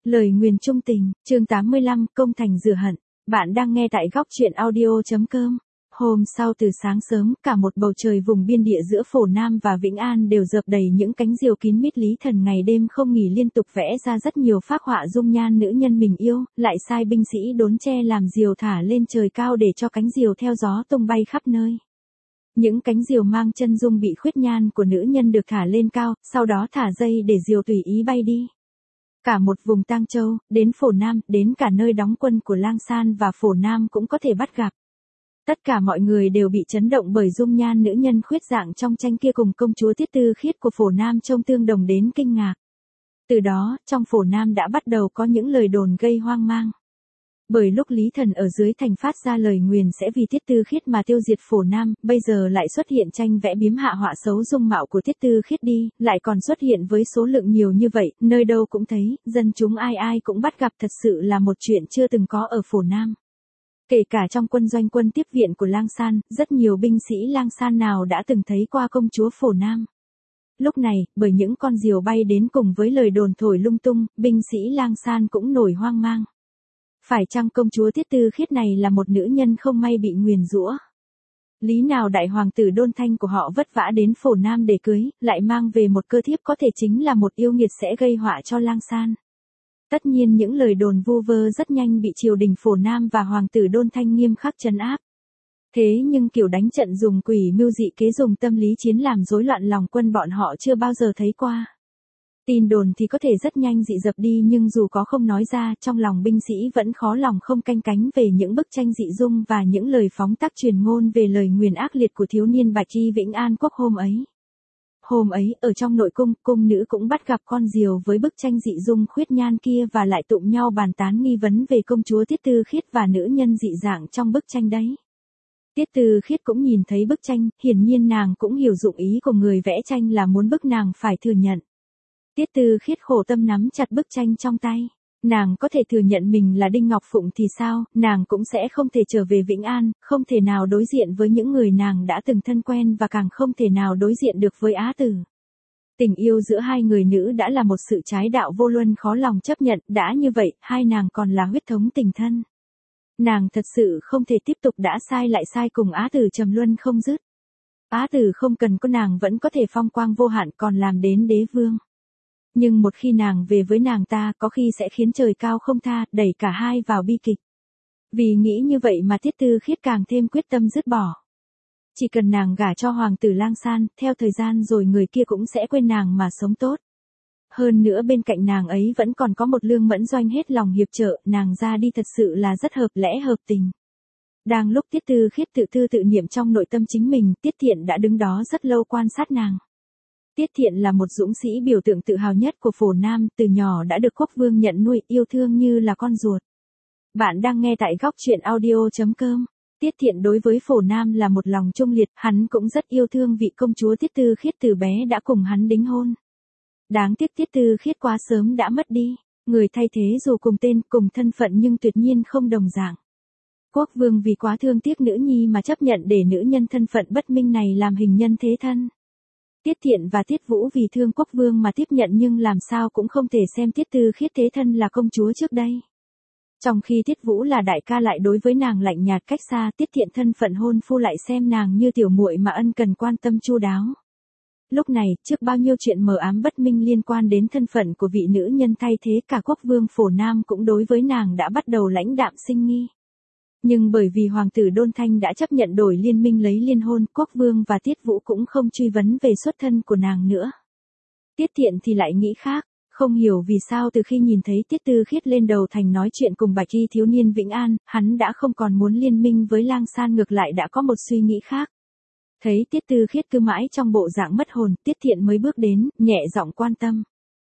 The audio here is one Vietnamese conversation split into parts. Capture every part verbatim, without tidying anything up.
Lời nguyền chung tình, chương tám mươi lăm, công thành rửa hận. Bạn đang nghe tại góc truyện audio.com. Hôm sau từ sáng sớm, cả một bầu trời vùng biên địa giữa Phổ Nam và Vĩnh An đều dợp đầy những cánh diều kín mít. Lý Thần ngày đêm không nghỉ liên tục vẽ ra rất nhiều phác họa dung nhan nữ nhân mình yêu, lại sai binh sĩ đốn tre làm diều thả lên trời cao để cho cánh diều theo gió tung bay khắp nơi. Những cánh diều mang chân dung bị khuyết nhan của nữ nhân được thả lên cao, sau đó thả dây để diều tùy ý bay đi. Cả một vùng Tang Châu, đến Phổ Nam, đến cả nơi đóng quân của Lang San và Phổ Nam cũng có thể bắt gặp. Tất cả mọi người đều bị chấn động bởi dung nhan nữ nhân khuyết dạng trong tranh kia cùng công chúa Tiết Tư Khiết của Phổ Nam trông tương đồng đến kinh ngạc. Từ đó, trong Phổ Nam đã bắt đầu có những lời đồn gây hoang mang. Bởi lúc Lý Thần ở dưới thành phát ra lời nguyền sẽ vì Tiết Tư Khiết mà tiêu diệt Phổ Nam, bây giờ lại xuất hiện tranh vẽ biếm hạ họa xấu dung mạo của Tiết Tư Khiết đi, lại còn xuất hiện với số lượng nhiều như vậy, nơi đâu cũng thấy, dân chúng ai ai cũng bắt gặp, thật sự là một chuyện chưa từng có ở Phổ Nam. Kể cả trong quân doanh quân tiếp viện của Lang San, rất nhiều binh sĩ Lang San nào đã từng thấy qua công chúa Phổ Nam. Lúc này, bởi những con diều bay đến cùng với lời đồn thổi lung tung, binh sĩ Lang San cũng nổi hoang mang. Phải chăng công chúa Tiết Tư Khiết này là một nữ nhân không may bị nguyền rủa? Lý nào đại hoàng tử Đôn Thanh của họ vất vã đến Phổ Nam để cưới, lại mang về một cơ thiếp có thể chính là một yêu nghiệt sẽ gây họa cho Lang San. Tất nhiên những lời đồn vu vơ rất nhanh bị triều đình Phổ Nam và hoàng tử Đôn Thanh nghiêm khắc trấn áp. Thế nhưng kiểu đánh trận dùng quỷ mưu dị kế dùng tâm lý chiến làm rối loạn lòng quân bọn họ chưa bao giờ thấy qua. Tin đồn thì có thể rất nhanh dị dập đi, nhưng dù có không nói ra, trong lòng binh sĩ vẫn khó lòng không canh cánh về những bức tranh dị dung và những lời phóng tác truyền ngôn về lời nguyền ác liệt của thiếu niên Bạch Y Vĩnh An Quốc hôm ấy. Hôm ấy, ở trong nội cung, cung nữ cũng bắt gặp con diều với bức tranh dị dung khuyết nhan kia và lại tụng nhau bàn tán nghi vấn về công chúa Tiết Tư Khiết và nữ nhân dị dạng trong bức tranh đấy. Tiết Tư Khiết cũng nhìn thấy bức tranh, hiển nhiên nàng cũng hiểu dụng ý của người vẽ tranh là muốn bức nàng phải thừa nhận. Tiết Tư Khiết khổ tâm nắm chặt bức tranh trong tay. Nàng có thể thừa nhận mình là Đinh Ngọc Phụng thì sao, nàng cũng sẽ không thể trở về Vĩnh An, không thể nào đối diện với những người nàng đã từng thân quen và càng không thể nào đối diện được với Á Tử. Tình yêu giữa hai người nữ đã là một sự trái đạo vô luân khó lòng chấp nhận, đã như vậy, hai nàng còn là huyết thống tình thân. Nàng thật sự không thể tiếp tục đã sai lại sai cùng Á Tử trầm luân không dứt. Á Tử không cần có nàng vẫn có thể phong quang vô hạn còn làm đến đế vương. Nhưng một khi nàng về với nàng ta có khi sẽ khiến trời cao không tha, đẩy cả hai vào bi kịch. Vì nghĩ như vậy mà Tiết Tư Khiết càng thêm quyết tâm dứt bỏ. Chỉ cần nàng gả cho hoàng tử Lang San, theo thời gian rồi người kia cũng sẽ quên nàng mà sống tốt. Hơn nữa bên cạnh nàng ấy vẫn còn có một Lương Mẫn Doanh hết lòng hiệp trợ, nàng ra đi thật sự là rất hợp lẽ hợp tình. Đang lúc Tiết Tư Khiết tự thư tự niệm trong nội tâm chính mình, Tiết Thiện đã đứng đó rất lâu quan sát nàng. Tiết Thiện là một dũng sĩ biểu tượng tự hào nhất của Phổ Nam, từ nhỏ đã được Quốc Vương nhận nuôi, yêu thương như là con ruột. Bạn đang nghe tại góc truyện audio.com. Tiết Thiện đối với Phổ Nam là một lòng trung liệt, hắn cũng rất yêu thương vị công chúa Tiết Tư Khiết từ bé đã cùng hắn đính hôn. Đáng tiếc Tiết Tư Khiết quá sớm đã mất đi, người thay thế dù cùng tên, cùng thân phận nhưng tuyệt nhiên không đồng dạng. Quốc Vương vì quá thương tiếc nữ nhi mà chấp nhận để nữ nhân thân phận bất minh này làm hình nhân thế thân. Tiết Thiện và Tiết Vũ vì thương Quốc Vương mà tiếp nhận nhưng làm sao cũng không thể xem Tiết Tư Khiết thế thân là công chúa trước đây. Trong khi Tiết Vũ là đại ca lại đối với nàng lạnh nhạt cách xa, Tiết Thiện thân phận hôn phu lại xem nàng như tiểu muội mà ân cần quan tâm chu đáo. Lúc này, trước bao nhiêu chuyện mờ ám bất minh liên quan đến thân phận của vị nữ nhân thay thế, cả Quốc Vương Phổ Nam cũng đối với nàng đã bắt đầu lãnh đạm sinh nghi. Nhưng bởi vì hoàng tử Đôn Thanh đã chấp nhận đổi liên minh lấy liên hôn, Quốc Vương và Tiết Vũ cũng không truy vấn về xuất thân của nàng nữa. Tiết Thiện thì lại nghĩ khác, không hiểu vì sao từ khi nhìn thấy Tiết Tư Khiết lên đầu thành nói chuyện cùng Bạch Y thiếu niên Vĩnh An, hắn đã không còn muốn liên minh với Lang San, ngược lại đã có một suy nghĩ khác. Thấy Tiết Tư Khiết cứ mãi trong bộ dạng mất hồn, Tiết Thiện mới bước đến, nhẹ giọng quan tâm.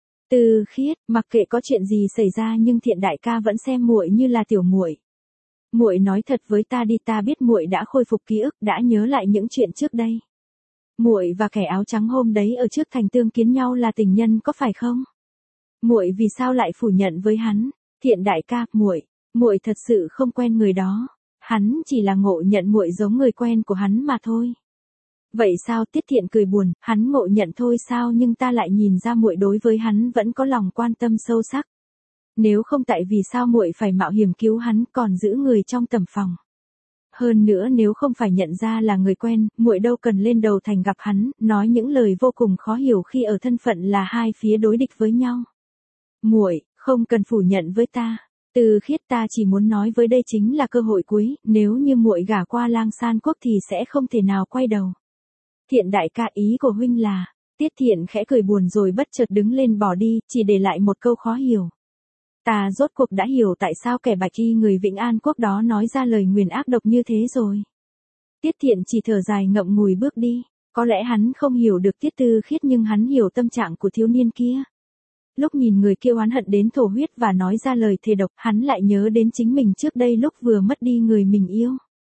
Tư Khiết, mặc kệ có chuyện gì xảy ra nhưng Thiện đại ca vẫn xem muội như là tiểu muội. Muội nói thật với ta đi, ta biết muội đã khôi phục ký ức, đã nhớ lại những chuyện trước đây. Muội và kẻ áo trắng hôm đấy ở trước thành tương kiến nhau là tình nhân có phải không? Muội vì sao lại phủ nhận với hắn? Thiện đại ca, muội, muội thật sự không quen người đó. Hắn chỉ là ngộ nhận muội giống người quen của hắn mà thôi. Vậy sao? Tiết Thiện cười buồn, hắn ngộ nhận thôi sao, nhưng ta lại nhìn ra muội đối với hắn vẫn có lòng quan tâm sâu sắc. Nếu không tại vì sao muội phải mạo hiểm cứu hắn còn giữ người trong tầm phòng. Hơn nữa nếu không phải nhận ra là người quen, muội đâu cần lên đầu thành gặp hắn, nói những lời vô cùng khó hiểu khi ở thân phận là hai phía đối địch với nhau. Muội, không cần phủ nhận với ta. Từ Khiết, ta chỉ muốn nói với đây chính là cơ hội cuối, nếu như muội gả qua Lang San quốc thì sẽ không thể nào quay đầu. Thiện đại ca, ý của huynh là, Tiết Thiện khẽ cười buồn rồi bất chợt đứng lên bỏ đi, chỉ để lại một câu khó hiểu. Ta rốt cuộc đã hiểu tại sao kẻ bạch y người Vĩnh An quốc đó nói ra lời nguyền ác độc như thế rồi. Tiết Thiện chỉ thở dài ngậm ngùi bước đi, có lẽ hắn không hiểu được Tiết Tư Khiết nhưng hắn hiểu tâm trạng của thiếu niên kia. Lúc nhìn người kia oán hận đến thổ huyết và nói ra lời thề độc, hắn lại nhớ đến chính mình trước đây lúc vừa mất đi người mình yêu.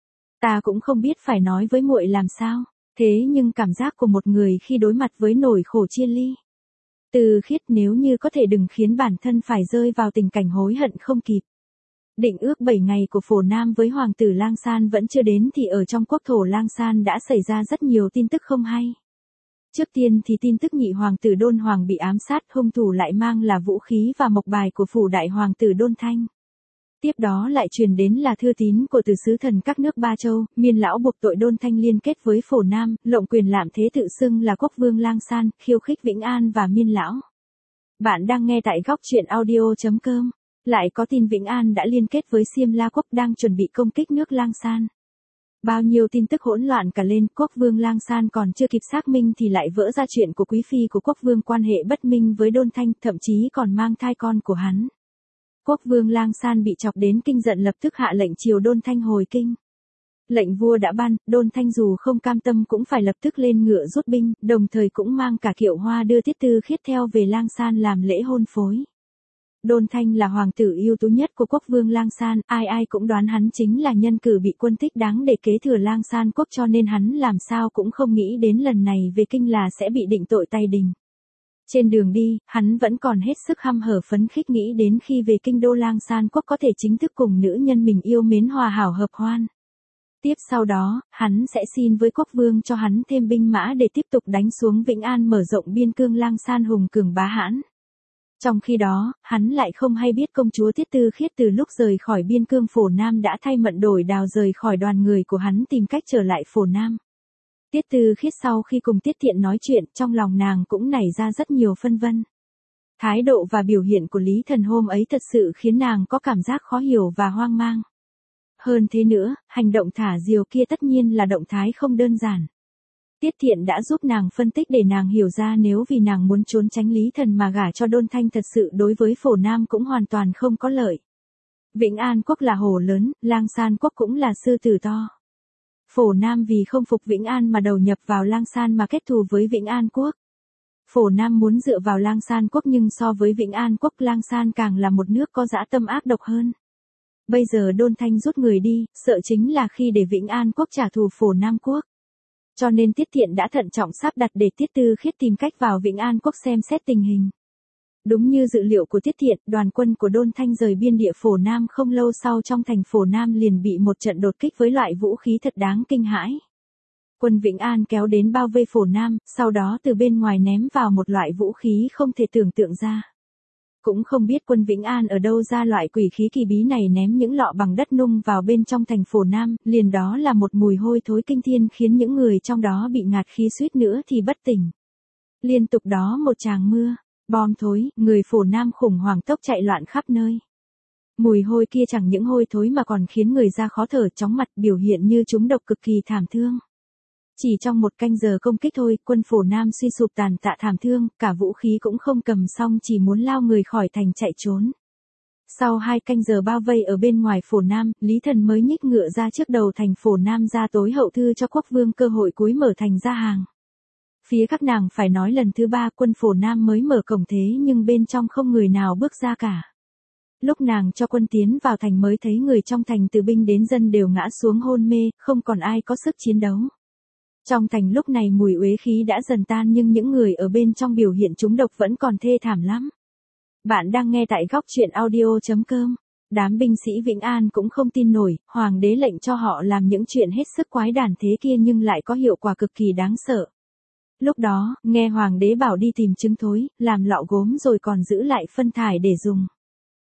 Ta cũng không biết phải nói với muội làm sao, thế nhưng cảm giác của một người khi đối mặt với nỗi khổ chia ly. Từ Khiết, nếu như có thể đừng khiến bản thân phải rơi vào tình cảnh hối hận không kịp. Định ước bảy ngày của Phổ Nam với hoàng tử Lang San vẫn chưa đến thì ở trong quốc thổ Lang San đã xảy ra rất nhiều tin tức không hay. Trước tiên thì tin tức nhị hoàng tử Đôn Hoàng bị ám sát, hung thủ lại mang là vũ khí và mộc bài của phủ đại hoàng tử Đôn Thanh. Tiếp đó lại truyền đến là thư tín của từ sứ thần các nước Ba Châu, Miên lão buộc tội Đôn Thanh liên kết với Phổ Nam, lộng quyền lạm thế tự xưng là quốc vương Lang San, khiêu khích Vĩnh An và Miên lão. Bạn đang nghe tại góc truyện audio chấm com. Lại có tin Vĩnh An đã liên kết với Xiêm La quốc đang chuẩn bị công kích nước Lang San. Bao nhiêu tin tức hỗn loạn cả lên, quốc vương Lang San còn chưa kịp xác minh thì lại vỡ ra chuyện của quý phi của quốc vương quan hệ bất minh với Đôn Thanh, thậm chí còn mang thai con của hắn. Quốc vương Lang San bị chọc đến kinh giận lập tức hạ lệnh triều Đôn Thanh hồi kinh. Lệnh vua đã ban, Đôn Thanh dù không cam tâm cũng phải lập tức lên ngựa rút binh, đồng thời cũng mang cả kiệu hoa đưa Tiết Tư Khiết theo về Lang San làm lễ hôn phối. Đôn Thanh là hoàng tử ưu tú nhất của quốc vương Lang San, ai ai cũng đoán hắn chính là nhân cử bị quân thích đáng để kế thừa Lang San quốc, cho nên hắn làm sao cũng không nghĩ đến lần này về kinh là sẽ bị định tội tay đình. Trên đường đi, hắn vẫn còn hết sức hăm hở phấn khích nghĩ đến khi về kinh đô Lang San quốc có thể chính thức cùng nữ nhân mình yêu mến hòa hảo hợp hoan. Tiếp sau đó, hắn sẽ xin với quốc vương cho hắn thêm binh mã để tiếp tục đánh xuống Vĩnh An, mở rộng biên cương Lang San hùng cường bá hãn. Trong khi đó, hắn lại không hay biết công chúa Tiết Tư Khiết từ lúc rời khỏi biên cương Phổ Nam đã thay Mận Đổi Đào rời khỏi đoàn người của hắn tìm cách trở lại Phổ Nam. Tiết Tư Khiết sau khi cùng Tiết Thiện nói chuyện, trong lòng nàng cũng nảy ra rất nhiều phân vân. Thái độ và biểu hiện của Lý Thần hôm ấy thật sự khiến nàng có cảm giác khó hiểu và hoang mang. Hơn thế nữa, hành động thả diều kia tất nhiên là động thái không đơn giản. Tiết Thiện đã giúp nàng phân tích để nàng hiểu ra nếu vì nàng muốn trốn tránh Lý Thần mà gả cho Đôn Thanh thật sự đối với Phổ Nam cũng hoàn toàn không có lợi. Vĩnh An quốc là hổ lớn, Lang San quốc cũng là sư tử to. Phổ Nam vì không phục Vĩnh An mà đầu nhập vào Lang San mà kết thù với Vĩnh An quốc. Phổ Nam muốn dựa vào Lang San quốc nhưng so với Vĩnh An quốc, Lang San càng là một nước có dã tâm ác độc hơn. Bây giờ Đôn Thanh rút người đi, sợ chính là khi để Vĩnh An quốc trả thù Phổ Nam quốc. Cho nên Tiết Thiện đã thận trọng sắp đặt để Tiết Tư Khiết tìm cách vào Vĩnh An quốc xem xét tình hình. Đúng như dự liệu của Tiết Thiện, đoàn quân của Đôn Thanh rời biên địa Phổ Nam không lâu sau trong thành Phổ Nam liền bị một trận đột kích với loại vũ khí thật đáng kinh hãi. Quân Vĩnh An kéo đến bao vây Phổ Nam, sau đó từ bên ngoài ném vào một loại vũ khí không thể tưởng tượng ra. Cũng không biết quân Vĩnh An ở đâu ra loại quỷ khí kỳ bí này ném những lọ bằng đất nung vào bên trong thành Phổ Nam, liền đó là một mùi hôi thối kinh thiên khiến những người trong đó bị ngạt khí suýt nữa thì bất tỉnh. Liên tục đó một tràng mưa, bom thối, người Phổ Nam khủng hoảng tốc chạy loạn khắp nơi. Mùi hôi kia chẳng những hôi thối mà còn khiến người ra khó thở, chóng mặt, biểu hiện như trúng độc cực kỳ thảm thương. Chỉ trong một canh giờ công kích thôi, quân Phổ Nam suy sụp tàn tạ thảm thương, cả vũ khí cũng không cầm xong chỉ muốn lao người khỏi thành chạy trốn. Sau hai canh giờ bao vây ở bên ngoài Phổ Nam, Lý Thần mới nhích ngựa ra trước đầu thành Phổ Nam ra tối hậu thư cho quốc vương cơ hội cuối mở thành ra hàng. Phía các nàng phải nói lần thứ ba quân Phổ Nam mới mở cổng thế nhưng bên trong không người nào bước ra cả. Lúc nàng cho quân tiến vào thành mới thấy người trong thành từ binh đến dân đều ngã xuống hôn mê, không còn ai có sức chiến đấu. Trong thành lúc này mùi uế khí đã dần tan nhưng những người ở bên trong biểu hiện trúng độc vẫn còn thê thảm lắm. Bạn đang nghe tại góc truyện audio chấm com. Đám binh sĩ Vĩnh An cũng không tin nổi, hoàng đế lệnh cho họ làm những chuyện hết sức quái đản thế kia nhưng lại có hiệu quả cực kỳ đáng sợ. Lúc đó, nghe hoàng đế bảo đi tìm trứng thối, làm lọ gốm rồi còn giữ lại phân thải để dùng.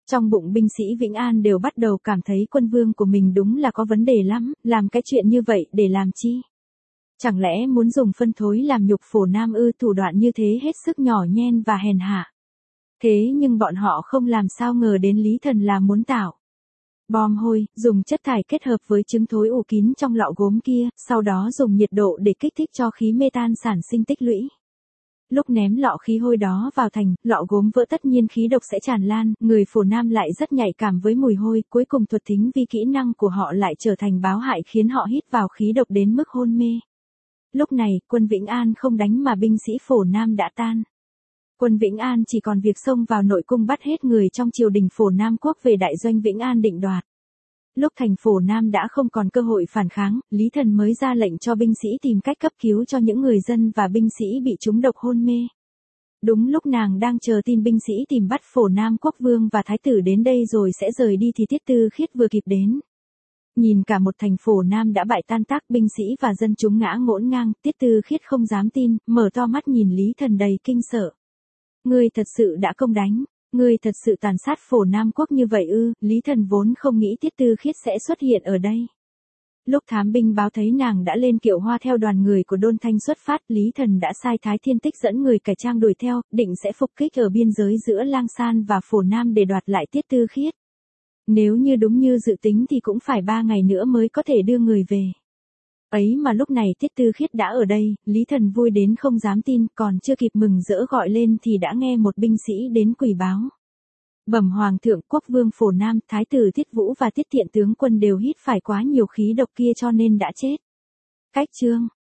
Trong bụng binh sĩ Vĩnh An đều bắt đầu cảm thấy quân vương của mình đúng là có vấn đề lắm, làm cái chuyện như vậy để làm chi? Chẳng lẽ muốn dùng phân thối làm nhục Phổ Nam ư? Thủ đoạn như thế hết sức nhỏ nhen và hèn hạ. Thế nhưng bọn họ không làm sao ngờ đến Lý Thần là muốn tạo bom hôi, dùng chất thải kết hợp với trứng thối ủ kín trong lọ gốm kia, sau đó dùng nhiệt độ để kích thích cho khí mê tan sản sinh tích lũy. Lúc ném lọ khí hôi đó vào thành, lọ gốm vỡ tất nhiên khí độc sẽ tràn lan, người Phổ Nam lại rất nhạy cảm với mùi hôi, cuối cùng thuật thính vi kỹ năng của họ lại trở thành báo hại khiến họ hít vào khí độc đến mức hôn mê. Lúc này, quân Vĩnh An không đánh mà binh sĩ Phổ Nam đã tan. Quân Vĩnh An chỉ còn việc xông vào nội cung bắt hết người trong triều đình Phổ Nam quốc về đại doanh Vĩnh An định đoạt. Lúc thành Phổ Nam đã không còn cơ hội phản kháng, Lý Thần mới ra lệnh cho binh sĩ tìm cách cấp cứu cho những người dân và binh sĩ bị trúng độc hôn mê. Đúng lúc nàng đang chờ tin binh sĩ tìm bắt Phổ Nam quốc vương và thái tử đến đây rồi sẽ rời đi thì Tiết Tư Khiết vừa kịp đến. Nhìn cả một thành Phổ Nam đã bại tan tác, binh sĩ và dân chúng ngã ngổn ngang, Tiết Tư Khiết không dám tin, mở to mắt nhìn Lý Thần đầy kinh sợ. Ngươi thật sự đã công đánh, ngươi thật sự tàn sát Phổ Nam quốc như vậy ư? Lý Thần vốn không nghĩ Tiết Tư Khiết sẽ xuất hiện ở đây. Lúc thám binh báo thấy nàng đã lên kiệu hoa theo đoàn người của Đôn Thanh xuất phát, Lý Thần đã sai Thái Thiên Tích dẫn người cải trang đuổi theo, định sẽ phục kích ở biên giới giữa Lang San và Phổ Nam để đoạt lại Tiết Tư Khiết. Nếu như đúng như dự tính thì cũng phải ba ngày nữa mới có thể đưa người về. Ấy mà lúc này Tiết Tư Khiết đã ở đây, Lý Thần vui đến không dám tin, còn chưa kịp mừng rỡ gọi lên thì đã nghe một binh sĩ đến quỳ báo. Bẩm Hoàng thượng, quốc vương Phổ Nam, Thái tử Tiết Vũ và Tiết Thiện tướng quân đều hít phải quá nhiều khí độc kia cho nên đã chết. Cách chương